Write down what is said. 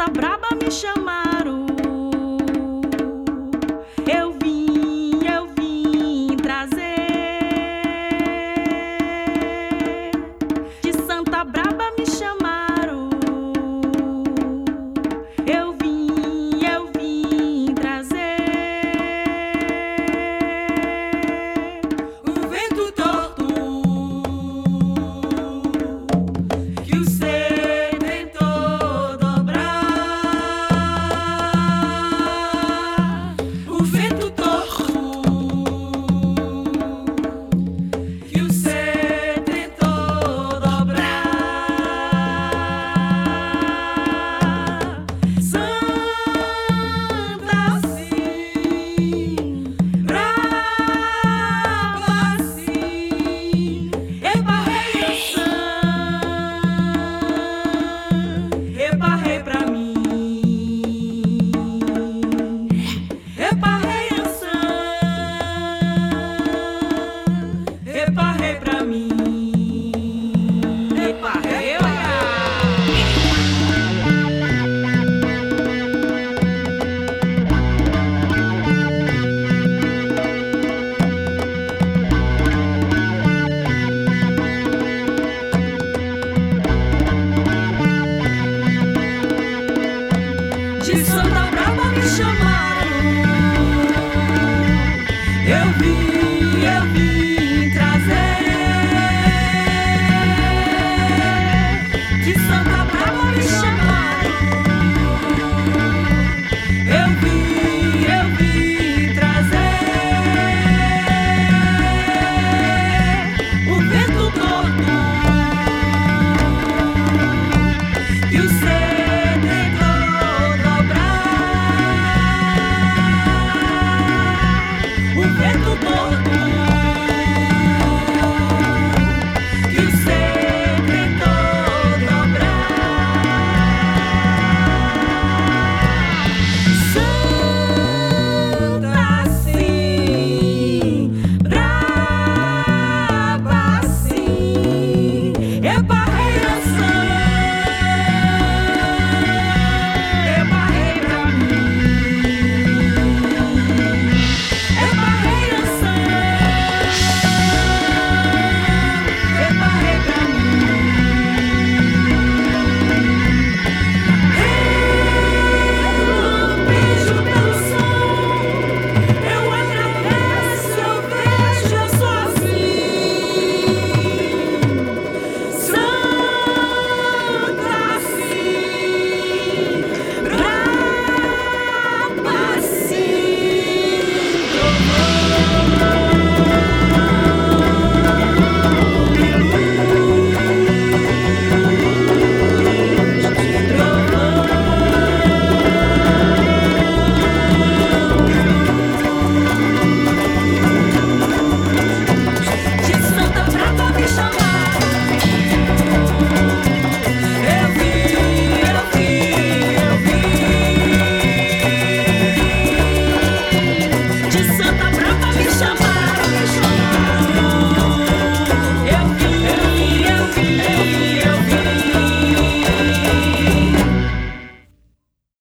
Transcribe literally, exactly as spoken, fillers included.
Santa Braba me chamaram. Eu vim, eu vim trazer. De Santa Braba me chamaram. Eu vim, eu vim trazer. O vento torto que o ser tentou dobrar. O vento torto que o ser tentou dobrar. Santa assim, brava assim, eparrei eparrei pra mim, eparrei eparrei pra mim, eparrei, olha. De Santa Braba me chamaram. Eu vim.